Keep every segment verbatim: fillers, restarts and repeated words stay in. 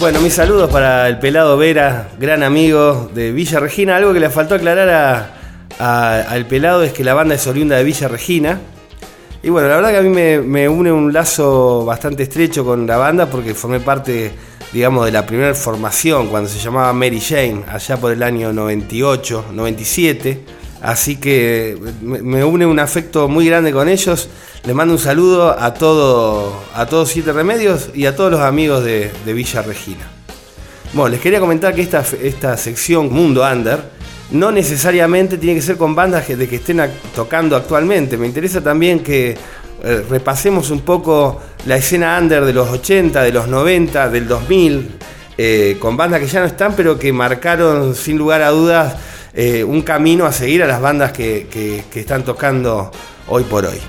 Bueno, mis saludos para el Pelado Vera, gran amigo de Villa Regina. Algo que le faltó aclarar a, a, al Pelado es que la banda es oriunda de Villa Regina. Y bueno, la verdad que a mí me, me une un lazo bastante estrecho con la banda porque formé parte, digamos, de la primera formación cuando se llamaba Mary Jane, allá por el año noventa y ocho, noventa y siete. Así que me, me une un afecto muy grande con ellos. Les mando un saludo a todo, a todos Siete Remedios y a todos los amigos de, de Villa Regina. Bueno, les quería comentar que esta, esta sección Mundo Under no necesariamente tiene que ser con bandas de que estén tocando actualmente. Me interesa también que eh, repasemos un poco la escena under de los ochenta, de los noventa, del dos mil, eh, con bandas que ya no están, pero que marcaron sin lugar a dudas eh, un camino a seguir a las bandas que, que, que están tocando hoy por hoy.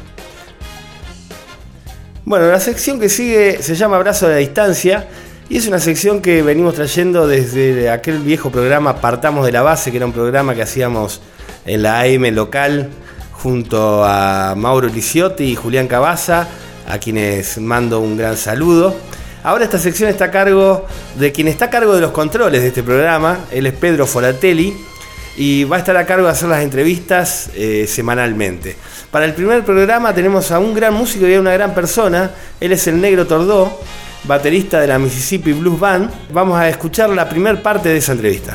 Bueno, la sección que sigue se llama Abrazo a la Distancia y es una sección que venimos trayendo desde aquel viejo programa Partamos de la Base, que era un programa que hacíamos en la A M local junto a Mauro Liciotti y Julián Cabaza, a quienes mando un gran saludo. Ahora esta sección está a cargo de quien está a cargo de los controles de este programa. Él es Pedro Folatelli y va a estar a cargo de hacer las entrevistas eh, semanalmente. Para el primer programa tenemos a un gran músico y a una gran persona. Él es el Negro Tordó, baterista de la Mississippi Blues Band. Vamos a escuchar la primera parte de esa entrevista.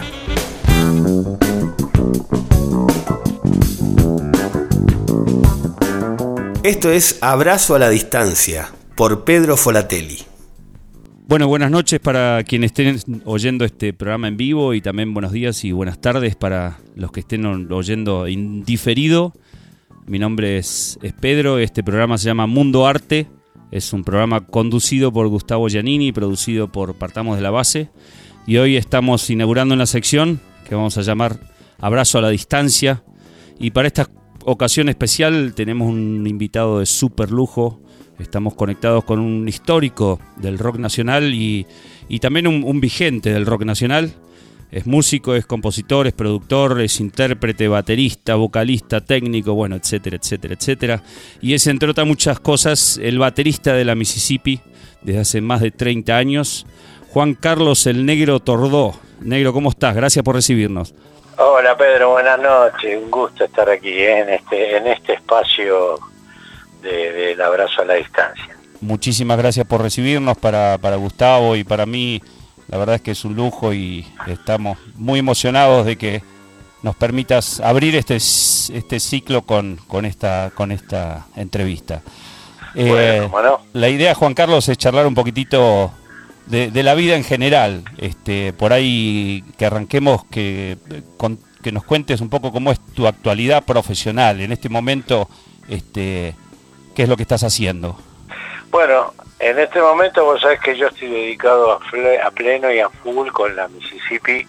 Esto es Abrazo a la Distancia, por Pedro Folatelli. Bueno, buenas noches para quienes estén oyendo este programa en vivo y también buenos días y buenas tardes para los que estén oyendo en diferido. Mi nombre es, es Pedro, este programa se llama Mundo Arte, es un programa conducido por Gustavo Giannini, producido por Partamos de la Base y hoy estamos inaugurando una sección que vamos a llamar Abrazo a la Distancia y para esta ocasión especial tenemos un invitado de súper lujo. Estamos conectados con un histórico del rock nacional y, y también un, un vigente del rock nacional. Es músico, es compositor, es productor, es intérprete, baterista, vocalista, técnico, bueno, etcétera, etcétera, etcétera. Y es, entre otras muchas cosas, el baterista de la Mississippi desde hace más de treinta años, Juan Carlos el Negro Tordó. Negro, ¿cómo estás? Gracias por recibirnos. Hola Pedro, buenas noches. Un gusto estar aquí ¿eh? en este en este espacio de, del Abrazo a la Distancia. Muchísimas gracias por recibirnos para, para Gustavo y para mí. La verdad es que es un lujo y estamos muy emocionados de que nos permitas abrir este, este ciclo con, con, esta, con esta entrevista. Bueno, eh, bueno. La idea, Juan Carlos, es charlar un poquitito de, de la vida en general. Este, por ahí que arranquemos, que, con, que nos cuentes un poco cómo es tu actualidad profesional. En este momento, este, ¿qué es lo que estás haciendo? Bueno, en este momento vos sabés que yo estoy dedicado a, fle, a pleno y a full con la Mississippi.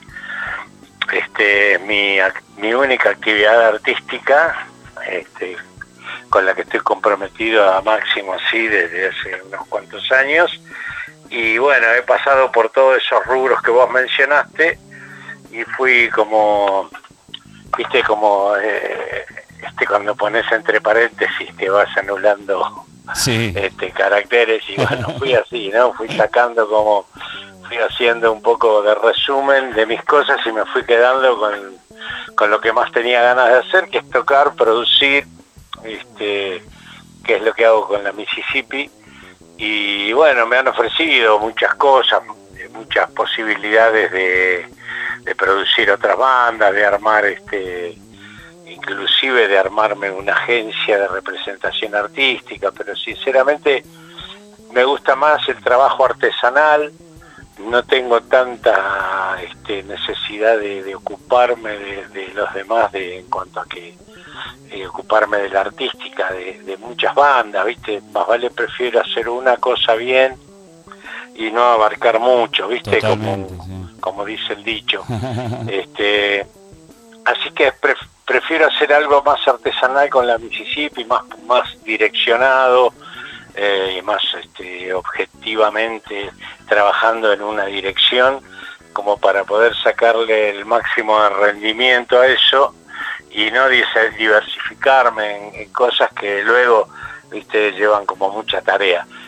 Este, mi, mi única actividad artística, este, con la que estoy comprometido a máximo así desde hace unos cuantos años. Y bueno, he pasado por todos esos rubros que vos mencionaste y fui como, viste, como eh, este cuando pones entre paréntesis te vas anulando. Sí. Este, caracteres y bueno, fui así, ¿no? Fui sacando como, fui haciendo un poco de resumen de mis cosas y me fui quedando con, con lo que más tenía ganas de hacer, que es tocar, producir, este, que es lo que hago con la Mississippi. Y bueno, me han ofrecido muchas cosas, muchas posibilidades de, de producir otras bandas, de armar este... inclusive de armarme una agencia de representación artística, pero sinceramente me gusta más el trabajo artesanal, no tengo tanta este, necesidad de, de ocuparme de, de los demás de, en cuanto a que eh, ocuparme de la artística de, de muchas bandas, ¿viste? Más vale prefiero hacer una cosa bien y no abarcar mucho, ¿viste? Como, sí. como dice el dicho. este, así que prefiero Prefiero hacer algo más artesanal con la Mississippi, más, más direccionado eh, y más este, objetivamente trabajando en una dirección como para poder sacarle el máximo de rendimiento a eso y no diversificarme en, en cosas que luego, viste, llevan como mucha tarea.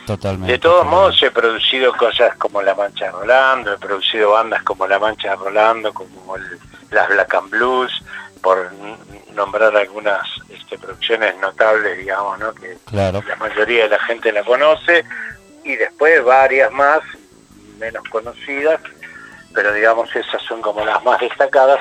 Totalmente. De todos totalmente. modos he producido cosas como La Mancha de Rolando, he producido bandas como La Mancha de Rolando, como el, las Black and Blues, por nombrar algunas este, producciones notables, digamos, ¿no? Que claro. La mayoría de la gente la conoce, y después varias más, menos conocidas, pero digamos esas son como las más destacadas.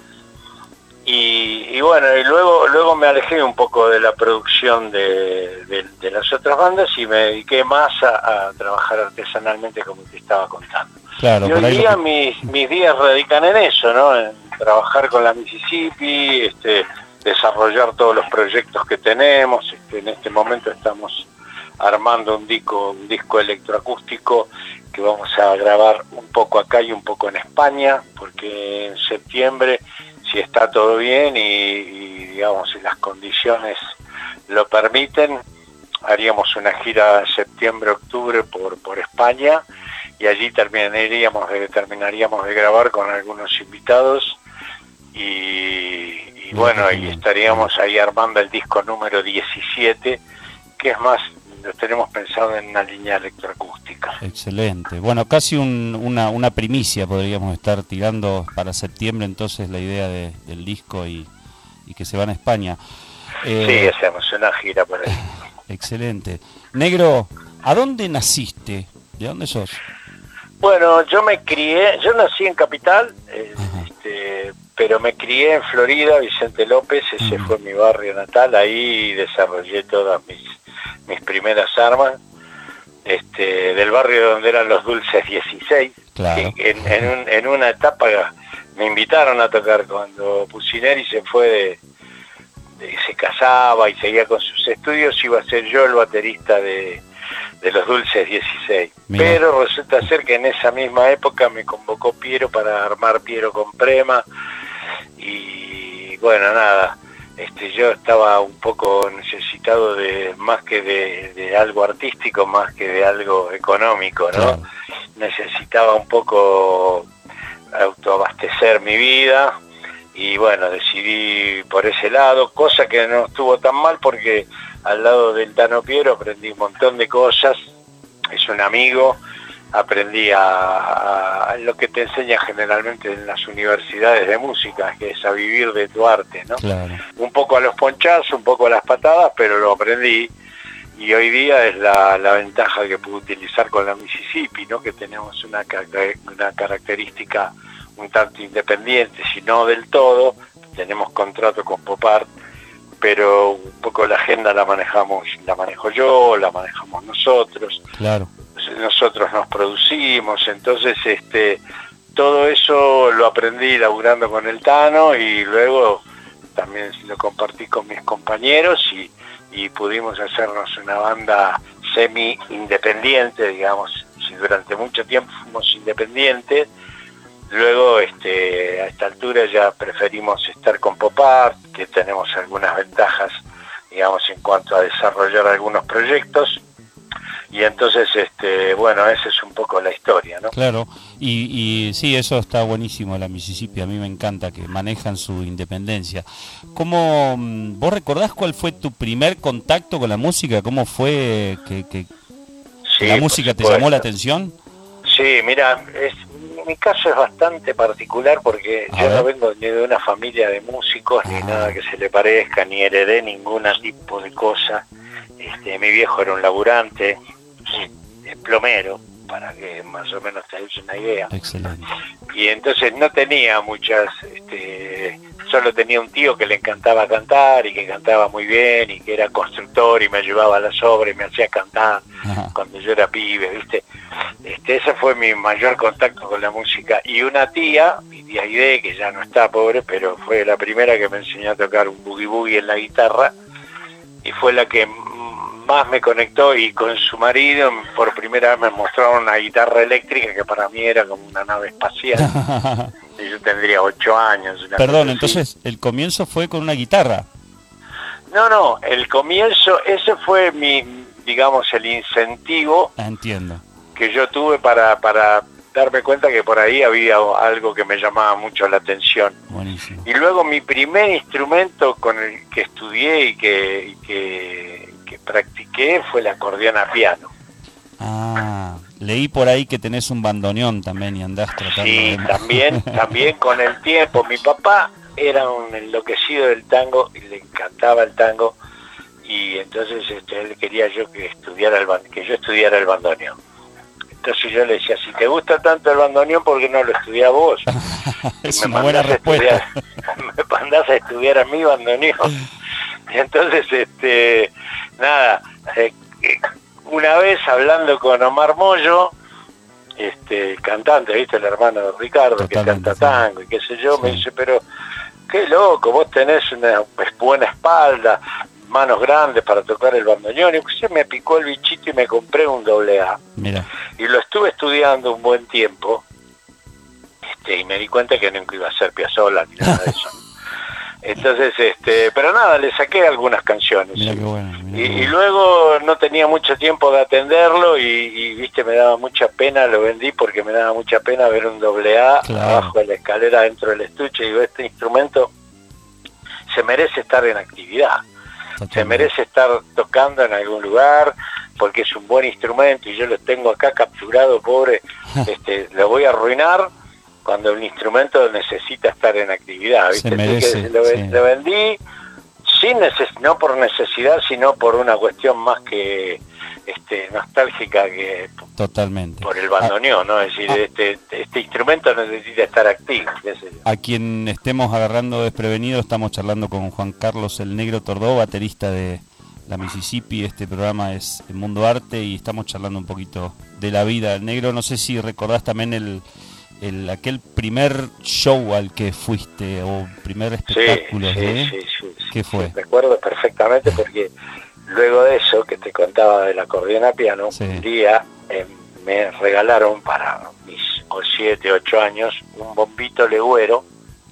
Y, y bueno, y luego luego me alejé un poco de la producción de, de, de las otras bandas y me dediqué más a, a trabajar artesanalmente, como te estaba contando. Claro, y por hoy ahí día que... mis, mis días radican en eso, ¿no? En trabajar con la Mississippi, este, desarrollar todos los proyectos que tenemos. Este, en este momento estamos armando un disco, un disco electroacústico que vamos a grabar un poco acá y un poco en España, porque en septiembre, si está todo bien y, y digamos si las condiciones lo permiten, haríamos una gira septiembre-octubre por, por España, y allí terminaríamos de, terminaríamos de grabar con algunos invitados y, y bueno, y estaríamos ahí armando el disco número diecisiete, que es más, lo tenemos pensado en una línea electroacústica. Excelente. Bueno, casi un, una, una primicia podríamos estar tirando para septiembre, entonces, la idea de, del disco y, y que se van a España. Eh, sí, hacemos una gira por ahí. Excelente. Negro, ¿a dónde naciste? ¿De dónde sos? Bueno, yo me crié, yo nací en Capital, eh, este, pero me crié en Florida, Vicente López, ese uh-huh. fue mi barrio natal, ahí desarrollé todas mis mis primeras armas, este, del barrio donde eran los Dulces dieciséis, claro. que en, en, un, en una etapa me invitaron a tocar cuando Pucineri se fue de, de, se casaba y seguía con sus estudios, iba a ser yo el baterista de, de los Dulces dieciséis. Mira. Pero resulta ser que en esa misma época me convocó Piero para armar Piero con Prema, y bueno, nada, Este, yo estaba un poco necesitado de más que de, de algo artístico, más que de algo económico, ¿no? Claro. Necesitaba un poco autoabastecer mi vida y bueno, decidí por ese lado, cosa que no estuvo tan mal porque al lado del Tano Piero aprendí un montón de cosas, es un amigo, aprendí a, a lo que te enseña generalmente en las universidades de música, que es a vivir de tu arte, ¿no? Claro. Un poco a los ponchazos, un poco a las patadas, pero lo aprendí, y hoy día es la, la ventaja que puedo utilizar con la Mississippi, ¿no? Que tenemos una, una característica un tanto independiente, si no del todo, tenemos contrato con Pop Art, pero un poco la agenda la manejamos, la manejo yo, la manejamos nosotros. Claro. Nosotros nos producimos, entonces este todo eso lo aprendí laburando con el Tano, y luego también lo compartí con mis compañeros y, y pudimos hacernos una banda semi independiente, digamos. Si durante mucho tiempo fuimos independientes, luego este a esta altura ya preferimos estar con Pop Art, que tenemos algunas ventajas, digamos, en cuanto a desarrollar algunos proyectos. Y entonces, este, bueno, esa es un poco la historia, ¿no? Claro, y, y sí, eso está buenísimo, la Mississippi, a mí me encanta que manejan su independencia. ¿Cómo, vos recordás cuál fue tu primer contacto con la música? ¿Cómo fue que, que, sí, que la música te llamó la atención? Sí, mira, es, mi caso es bastante particular porque a yo ver. no vengo ni de una familia de músicos, ah. ni nada que se le parezca, ni heredé ningún tipo de cosa. Este, mi viejo era un laburante, plomero, para que más o menos te des una idea. Excelente. Y entonces no tenía muchas, este, solo tenía un tío que le encantaba cantar y que cantaba muy bien y que era constructor y me llevaba a las obras y me hacía cantar. Ajá. Cuando yo era pibe, ¿viste? Este, ese fue mi mayor contacto con la música. Y una tía, mi tía Aide, que ya no está, pobre, pero fue la primera que me enseñó a tocar un boogie boogie en la guitarra, y fue la que más me conectó, y con su marido por primera vez me mostraron una guitarra eléctrica que para mí era como una nave espacial. Y yo tendría ocho años. Una Perdón, entonces el comienzo fue con una guitarra. No, no, el comienzo, ese fue mi, digamos, el incentivo. Ah, entiendo. Que yo tuve para, para darme cuenta que por ahí había algo que me llamaba mucho la atención. Buenísimo. Y luego mi primer instrumento con el que estudié y que, y que, que practiqué fue el acordeón a piano. Ah, leí por ahí que tenés un bandoneón también y andás tratando Sí, de... también, también con el tiempo. Mi papá era un enloquecido del tango y le encantaba el tango, y entonces este, él quería yo que estudiara el ban- que yo estudiara el bandoneón. Entonces yo le decía, si te gusta tanto el bandoneón, ¿por qué no lo estudiás vos? Es me una buena mandás a respuesta. estudiar- me mandás a estudiar a mi bandoneón. Y entonces, este, nada, eh, eh, una vez hablando con Omar Mollo, este, el cantante, ¿viste? El hermano de Ricardo, Totalmente, que canta tango y qué sé yo, sí. me dice, pero qué loco, vos tenés una buena espalda, manos grandes para tocar el bandoneón. Y pues se me picó el bichito y me compré un doble A. Mira, Y lo estuve estudiando un buen tiempo, este, y me di cuenta que nunca iba a ser Piazzolla ni nada de eso. Entonces, este, pero nada, le saqué algunas canciones. mira qué bueno. Y, Mirá qué y bueno. luego no tenía mucho tiempo de atenderlo y, y, viste, me daba mucha pena, lo vendí porque me daba mucha pena ver un doble A Claro. abajo de la escalera dentro del estuche. Y digo, este instrumento se merece estar en actividad, se Totalmente. merece estar tocando en algún lugar, porque es un buen instrumento y yo lo tengo acá capturado, pobre, este, lo voy a arruinar cuando el instrumento necesita estar en actividad, ¿viste? Se merece, Así que lo, sí. lo vendí sin neces- no por necesidad, sino por una cuestión más que este, nostálgica que Totalmente. por el bandoneón, ¿no? Es decir, Ah. este, este instrumento necesita estar activo, qué sé yo. A quien estemos agarrando desprevenido, estamos charlando con Juan Carlos el Negro Tordó, baterista de la Mississippi. Este programa es El Mundo Arte y estamos charlando un poquito de la vida del negro. No sé si recordás también el, el aquel primer show al que fuiste o primer espectáculo, sí, ¿sí? sí, sí, sí, ¿Qué fue? sí, recuerdo perfectamente porque luego de eso que te contaba del acordeón a piano, Sí. un día eh, me regalaron para mis siete, ocho años un bombito legüero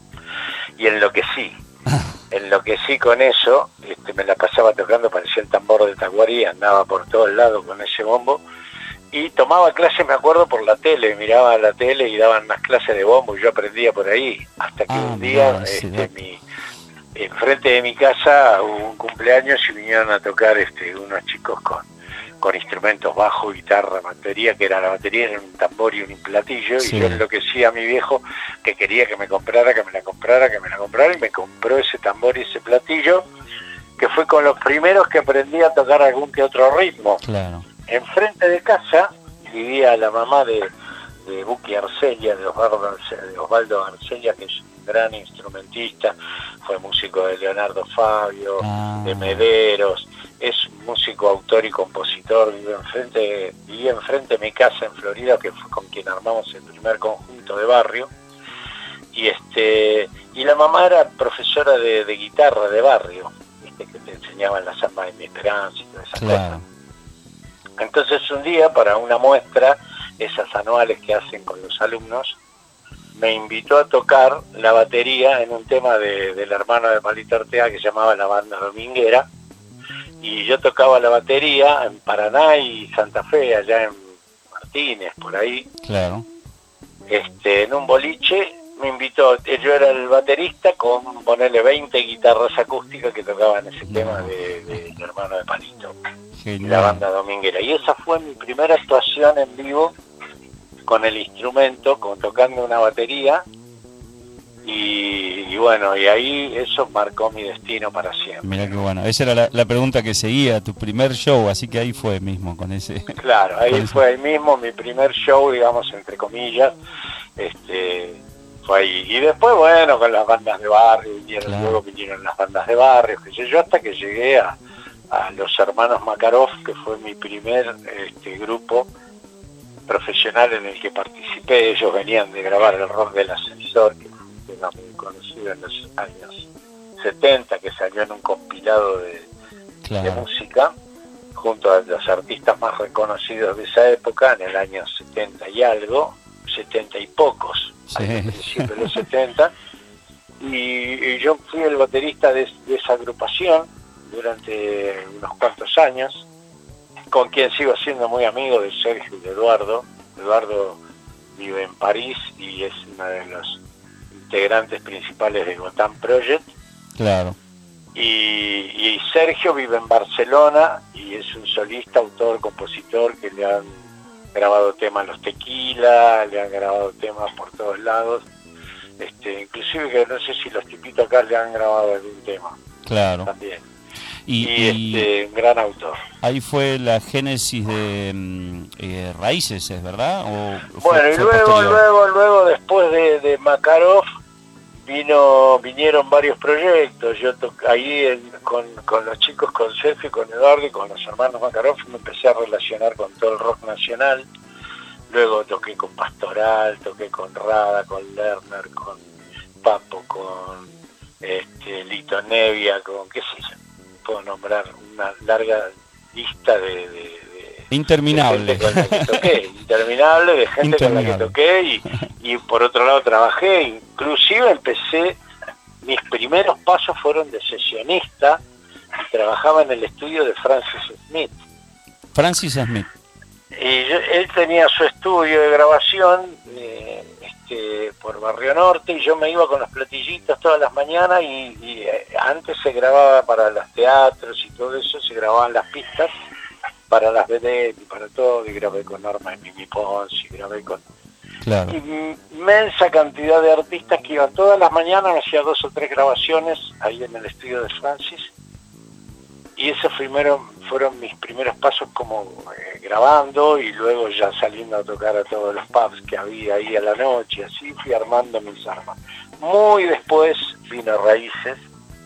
y enloquecí. Enloquecí con eso, este, me la pasaba tocando, parecía el tambor de Tacuarí, andaba por todos lados con ese bombo y tomaba clases, me acuerdo, por la tele, miraba la tele y daban unas clases de bombo y yo aprendía por ahí, hasta que Ah, un día mirá, ese este, dato. mi, enfrente de mi casa hubo un cumpleaños y vinieron a tocar este, unos chicos con, con instrumentos bajo, guitarra, batería, que era la batería, era un tambor y un platillo, Sí. y yo enloquecía a mi viejo que quería que me comprara, que me la comprara, que me la comprara, y me compró ese tambor y ese platillo, que fue con los primeros que aprendí a tocar algún que otro ritmo. Claro. Enfrente de casa vivía la mamá de, de Buki Arcella, de Osvaldo, Arce- de Osvaldo Arcella, que es un gran instrumentista, fue músico de Leonardo Fabio, Ah. de Mederos, es músico, autor y compositor, vive enfrente, vivía enfrente de mi casa en Florida, que fue con quien armamos el primer conjunto de barrio, y este y la mamá era profesora de, de guitarra de barrio, ¿viste? Que te enseñaban la samba de mi esperanza y todas esas cosas. Claro. Entonces un día, para una muestra, esas anuales que hacen con los alumnos, me invitó a tocar la batería en un tema de, del hermano de Palito Ortega que se llamaba La Banda Dominguera, y yo tocaba la batería en Paraná y Santa Fe, allá en Martínez, por ahí, Claro. este, en un boliche. Me invitó, yo era el baterista con ponerle veinte guitarras acústicas que tocaban ese No. tema de, de, del hermano de Palito, Genial. la Banda Dominguera. Y esa fue mi primera actuación en vivo con el instrumento, con tocando una batería, y, y bueno, y ahí eso marcó mi destino para siempre. Mirá qué bueno. Esa era la, la pregunta que seguía, tu primer show, así que ahí fue mismo con ese. Claro, ahí con ese- fue ahí mismo mi primer show, digamos, entre comillas, este fue ahí. Y después, bueno, con las bandas de barrio, vinieron, Claro. luego vinieron las bandas de barrio, qué sé yo, hasta que llegué a, a los hermanos Makarov, que fue mi primer este, grupo profesional en el que participé. Ellos venían de grabar El Rock del Ascensor, que fue un tema muy conocido en los años setenta, que salió en un compilado de, de Claro. música, junto a los artistas más reconocidos de esa época, en el año setenta y algo, setenta y pocos, Sí. al principio de los setenta, y, y yo fui el baterista de, de esa agrupación durante unos cuantos años, con quien sigo siendo muy amigo, de Sergio y de Eduardo. Eduardo vive en París y es uno de los integrantes principales de Gotham Project. Claro. Y, y Sergio vive en Barcelona y es un solista, autor, compositor que le han grabado temas Los Tequila, le han grabado temas por todos lados, este, inclusive que no sé si los tipitos acá le han grabado algún tema. Claro. También. Y, Y, y este, un gran autor. ahí fue la génesis de mm, eh, Raíces, ¿es verdad? ¿O fue, Bueno, y fue luego, posterior? luego, luego, después de, de Makarov, vino, vinieron varios proyectos. Yo to ahí en, con, con los chicos, con Sergio, con Eduardo y con los hermanos Makarov, me empecé a relacionar con todo el rock nacional. Luego toqué con Pastoral, toqué con Rada, con Lerner, con Papo, con este, Lito Nevia, con qué sé yo. Puedo nombrar una larga lista de, de, de interminable de gente con la que toqué, interminable de gente interminable. con la que toqué y, y por otro lado trabajé, inclusive empecé, mis primeros pasos fueron de sesionista y trabajaba en el estudio de Francis Smith. Francis Smith. Y yo, él tenía su estudio de grabación eh, este, por Barrio Norte y yo me iba con los platillitos todas las mañanas y, y eh, antes se grababa para los teatros y todo eso, se grababan las pistas para las vedettes y para todo, y grabé con Norma de Mimi Pons y grabé con Claro. inmensa cantidad de artistas que iban todas las mañanas, hacía dos o tres grabaciones ahí en el estudio de Francis. Y esos primeros fueron mis primeros pasos como eh, grabando y luego ya saliendo a tocar a todos los pubs que había ahí a la noche, así fui armando mis armas. Muy después vino Raíces,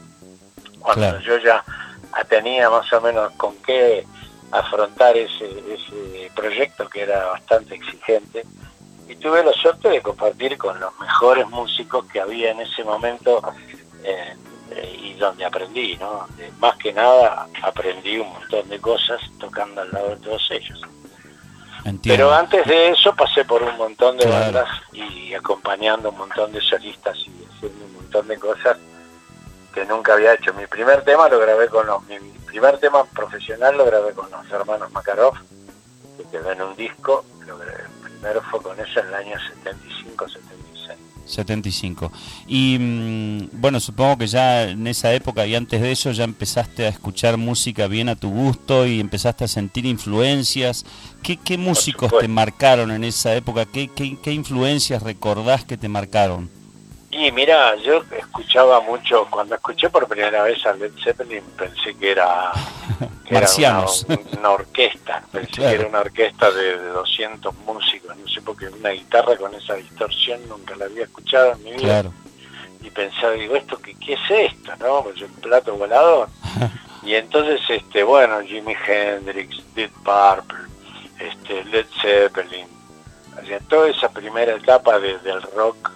cuando Claro. yo ya tenía más o menos con qué afrontar ese, ese proyecto que era bastante exigente, y tuve la suerte de compartir con los mejores músicos que había en ese momento eh, eh, y donde aprendí, ¿no? Eh, más que nada aprendí un montón de cosas tocando al lado de todos ellos. Entiendo. Pero antes de eso pasé por un montón de Claro. bandas y acompañando un montón de solistas y haciendo un montón de cosas que nunca había hecho. Mi primer tema lo grabé con los, mi primer tema profesional lo grabé con los hermanos Makarov, que quedó en un disco. Lo grabé, primero fue con eso en el año setenta y cinco, setenta y seis. setenta y cinco. Y mm, bueno, supongo que ya en esa época y antes de eso ya empezaste a escuchar música bien a tu gusto y empezaste a sentir influencias. ¿Qué, qué músicos supuesto. te marcaron en esa época? ¿Qué, qué, qué influencias recordás que te marcaron? Y mira, yo escuchaba mucho, cuando escuché por primera vez a Led Zeppelin pensé que era, que Marcianos. era una, una orquesta, pensé Claro. que era una orquesta de, de doscientos músicos, no sé, porque una guitarra con esa distorsión nunca la había escuchado en mi vida. Claro. Y pensaba, digo, ¿esto qué, qué es esto? ¿No? Pues un plato volador. Y entonces, este, bueno, Jimi Hendrix, Deep Purple, este, Led Zeppelin, o sea, toda esa primera etapa de, del rock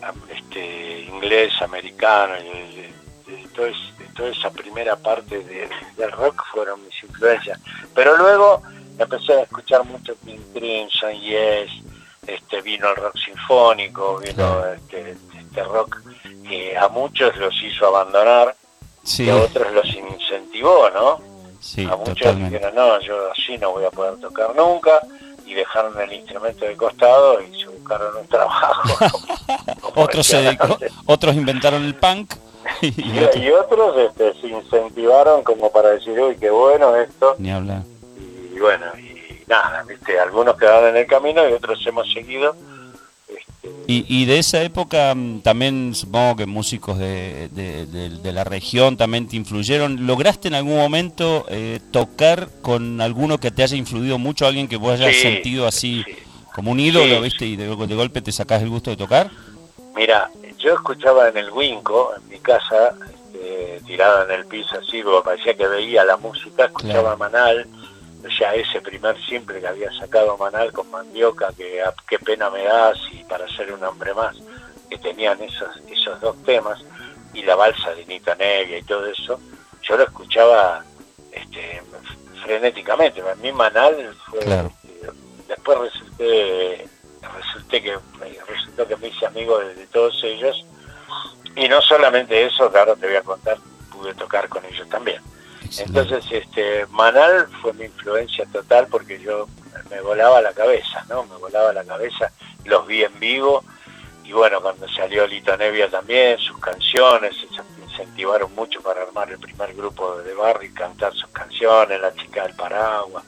este, inglés, americano, y de, de, de, todo es, de toda esa primera parte de, del rock fueron mis influencias. Pero luego empecé a escuchar mucho King Crimson, Yes, este, vino el rock sinfónico, vino Claro. este, este rock que a muchos los hizo abandonar, Sí, y a otros los incentivó, ¿no? sí, A muchos totalmente. dijeron, no, yo así no voy a poder tocar nunca, y dejaron el instrumento de costado y se buscaron un trabajo. como Otros, se decían dedicó- antes. otros inventaron el punk y, y, otros- y otros este, se incentivaron como para decir, uy, qué bueno esto, ni hablar. y bueno, y nada, viste, algunos quedaron en el camino y otros hemos seguido. Este, Y, y de esa época mm, también supongo que músicos de, de, de- de la región también te influyeron. ¿Lograste en algún momento eh, tocar con alguno que te haya influido mucho, alguien que vos hayas Sí, sentido así sí. como un ídolo, Sí. viste, y de, de golpe te sacás el gusto de tocar? Mira, yo escuchaba en el Winco, en mi casa, este, tirado en el piso así, como parecía que veía la música, escuchaba Claro. Manal, ya ese primer simple que había sacado Manal con Mandioca, que a qué pena me das, y para ser un hombre más, que tenían esos, esos dos temas, y la balsa de Nito Nevia y todo eso, yo lo escuchaba este, frenéticamente. A mí Manal fue... Claro. este, después resulté, resulté que, resultó que me hice amigo de, de todos ellos, y no solamente eso, claro, te voy a contar, pude tocar con ellos también. Excelente. Entonces, este, Manal fue mi influencia total porque yo me volaba la cabeza, ¿no? Me volaba la cabeza, los vi en vivo, y bueno, cuando salió Lito Nevia también, sus canciones, esos incentivaron mucho para armar el primer grupo de barrio y cantar sus canciones, La Chica del Paraguas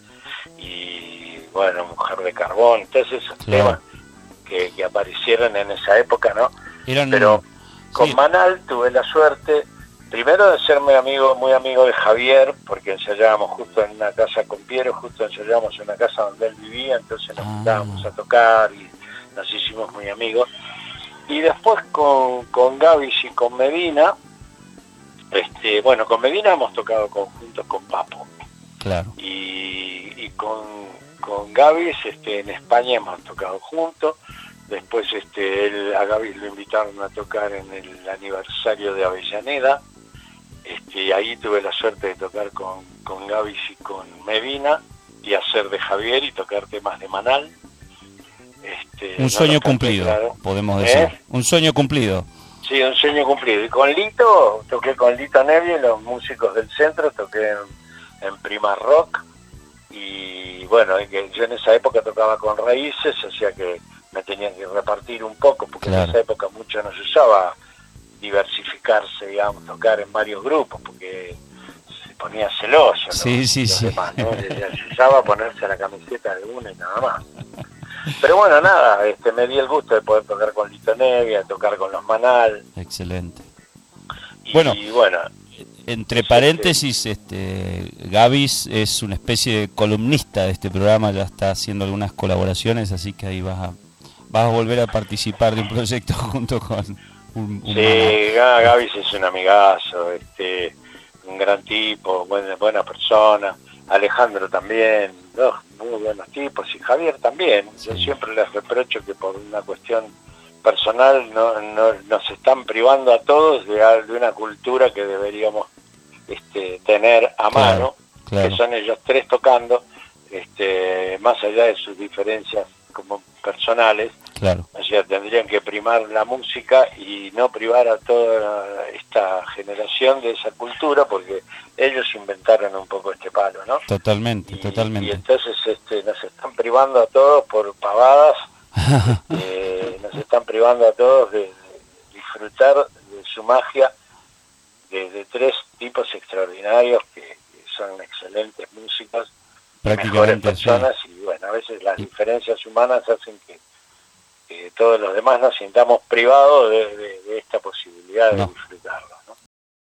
y bueno, Mujer de Carbón, entonces esos claro. temas que, que aparecieron en esa época, ¿no? Eran, pero con sí. Manal tuve la suerte primero de ser muy amigo, muy amigo de Javier, porque ensayábamos justo en una casa con Piero, justo ensayábamos en una casa donde él vivía, entonces nos juntábamos ah. a tocar y nos hicimos muy amigos. Y después con, con Gavis y con Medina, este, bueno, con Medina hemos tocado conjuntos con Papo. Claro. Y, y con, con Gavis este, en España hemos tocado juntos. Después este, él, a Gavis lo invitaron a tocar en el aniversario de Avellaneda. Este, y ahí tuve la suerte de tocar con, con Gavis y con Medina y hacer de Javier y tocar temas de Manal. Este, un sueño no cumplido, claro. podemos decir. ¿Eh? Un sueño cumplido. Sí, un sueño cumplido. Y con Lito, toqué con Lito Nevia, los músicos del centro, toqué en, en Prima Rock. Y bueno, que yo en esa época tocaba con Raíces, o sea que me tenían que repartir un poco, porque claro. en esa época mucho no se usaba diversificarse, digamos, tocar en varios grupos, porque se ponía celoso, ¿no? Sí, sí, sí. Demás, ¿no? Se usaba ponerse la camiseta de una y nada más. Pero bueno, nada, este, me di el gusto de poder tocar con Lito Nevia, tocar con los Manal. Excelente. Y, bueno, y bueno, entre paréntesis, este, Gavis es una especie de columnista de este programa, ya está haciendo algunas colaboraciones, así que ahí vas a, vas a volver a participar de un proyecto junto con un, un sí, Manal. Gavis es un amigazo, este, un gran tipo, buena, buena persona. Alejandro también, dos muy buenos tipos, y Javier también. Sí. Yo siempre les reprocho que por una cuestión personal no, no nos están privando a todos de, de una cultura que deberíamos este, tener a claro, mano, claro. que son ellos tres tocando, este, más allá de sus diferencias como personales. Claro. O sea, tendrían que primar la música y no privar a toda esta generación de esa cultura, porque ellos inventaron un poco este palo, ¿no? Totalmente, y, totalmente. Y entonces este, nos están privando a todos por pavadas, este, nos están privando a todos de, de disfrutar de su magia, de, de tres tipos extraordinarios que, que son excelentes músicos, mejores personas, sí. Y bueno, a veces las diferencias humanas hacen que que todos los demás nos sintamos privados de, de, de esta posibilidad de no. disfrutarlo, ¿no?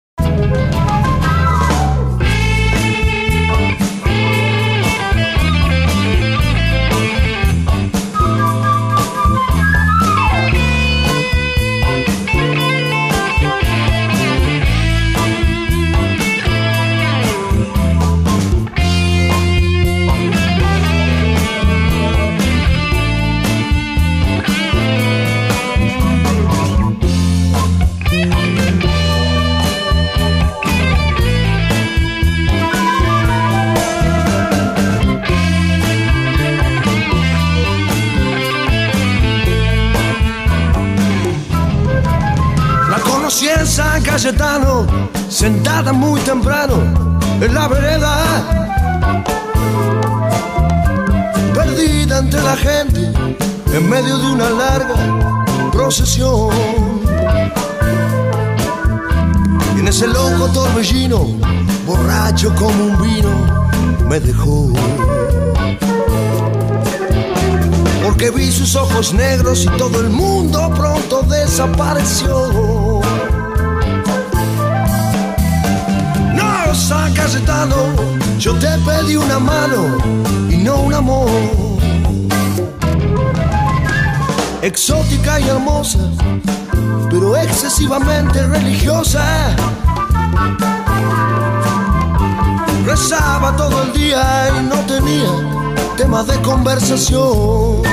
En San Cayetano, sentada muy temprano en la vereda, perdida entre la gente en medio de una larga procesión. Y en ese loco torbellino, borracho como un vino, me dejó. Porque vi sus ojos negros y todo el mundo pronto desapareció. No, San Cayetano, yo te pedí una mano y no un amor. Exótica y hermosa, pero excesivamente religiosa. Rezaba todo el día y no tenía temas de conversación.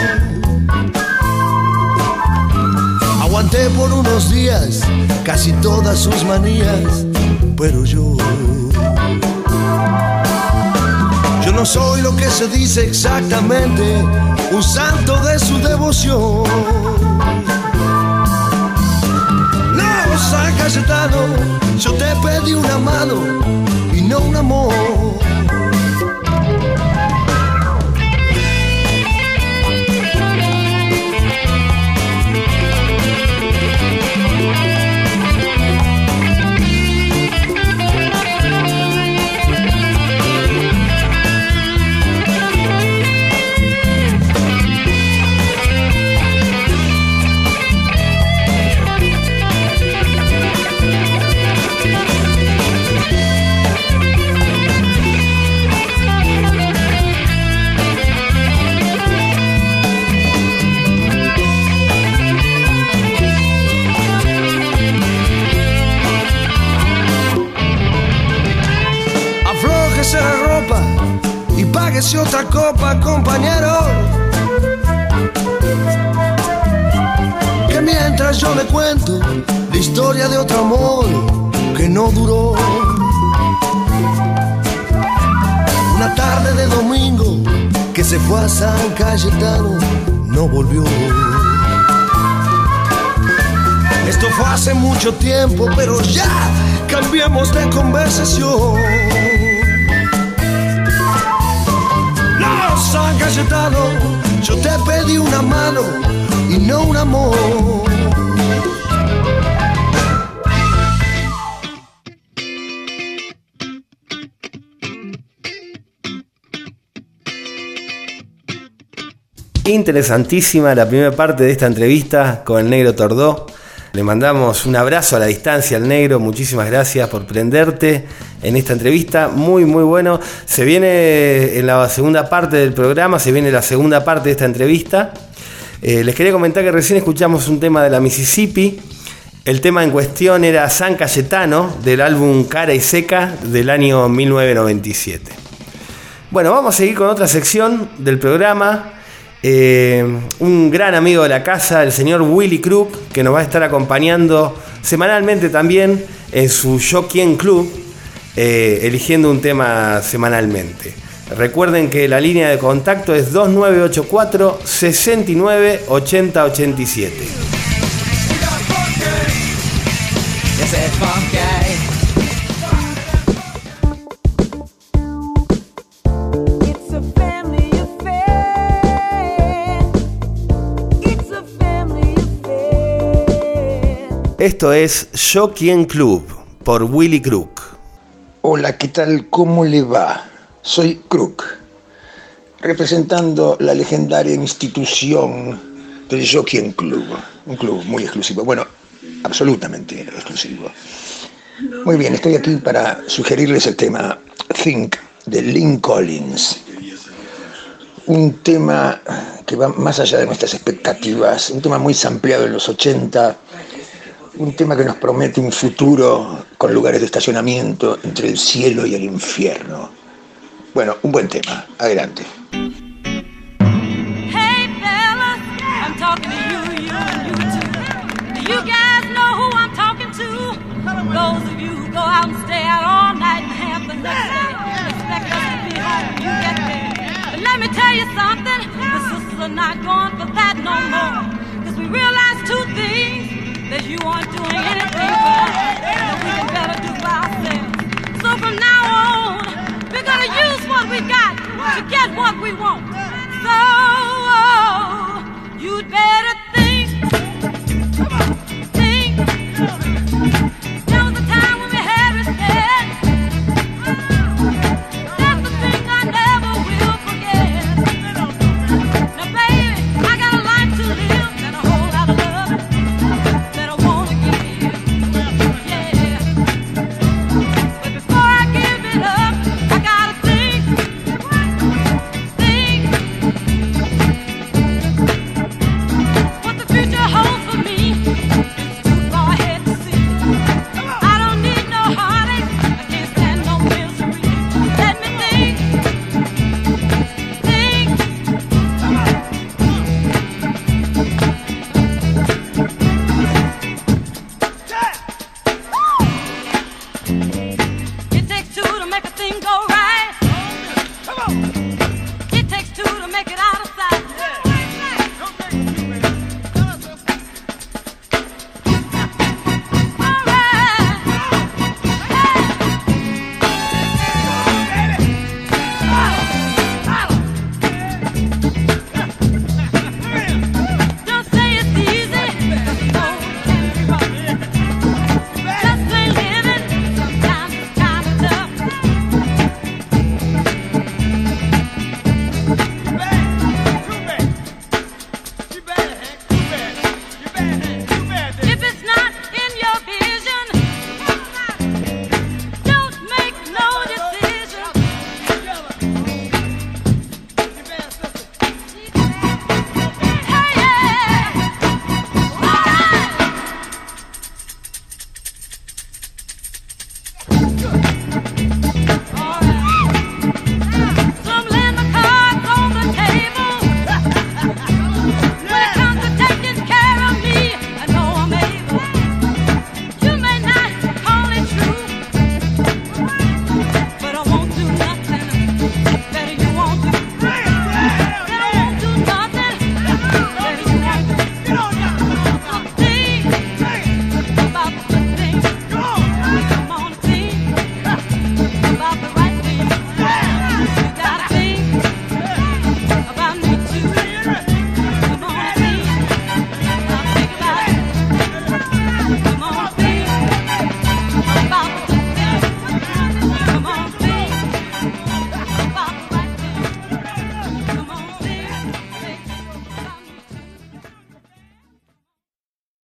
Aguanté por unos días casi todas sus manías, pero yo Yo no soy lo que se dice exactamente, un santo de su devoción. No, San Cayetano, yo te pedí una mano y no un amor. copa, compañero. Que mientras yo le cuento la historia de otro amor que no duró. Una tarde de domingo que se fue a San Cayetano, no volvió. Esto fue hace mucho tiempo, pero ya cambiemos de conversación. No, San Cayetano, yo te pedí una mano y no un amor. Interesantísima la primera parte de esta entrevista con el Negro Tordó. Le mandamos un abrazo a la distancia al Negro, muchísimas gracias por prenderte en esta entrevista, muy muy bueno. Se viene en la segunda parte del programa, se viene la segunda parte de esta entrevista. Eh, les quería comentar que recién escuchamos un tema de la Mississippi. El tema en cuestión era San Cayetano, del álbum Cara y Seca del año mil novecientos noventa y siete. Bueno, vamos a seguir con otra sección del programa. Eh, un gran amigo de la casa, el señor Willy Crook, que nos va a estar acompañando semanalmente también en su Yo Quién Club, eh, eligiendo un tema semanalmente. Recuerden que la línea de contacto es dos nueve ocho cuatro, seis nueve, ocho cero ocho siete. Esto es Yo Quién Club por Willy Crook. Hola, ¿qué tal? ¿Cómo le va? Soy Crook, representando la legendaria institución del Yo Quién Club. Un club muy exclusivo, bueno, absolutamente exclusivo. Muy bien, estoy aquí para sugerirles el tema Think de Lynn Collins. Un tema que va más allá de nuestras expectativas, un tema muy sampleado en los ochenta, un tema que nos promete un futuro con lugares de estacionamiento entre el cielo y el infierno. Bueno, un buen tema. Adelante. Hey fellas, I'm talking to you, you and you too. Do you guys know who I'm talking to? Those of you who go out and stay out all night and have the next day. Expect us to be home when you get there. But let me tell you something, the sisters are not going for that no more. Cause we realize two things. That you aren't doing anything for us, that we can better do for ourselves. So from now on, we're gonna use what we got to get what we want. So, oh, you'd better think, think. There was a time when we had respect. That's the thing I never will forget. Now baby, I got a life to live and a whole lot of love. It takes two to make a thing go right. It takes two to make it out.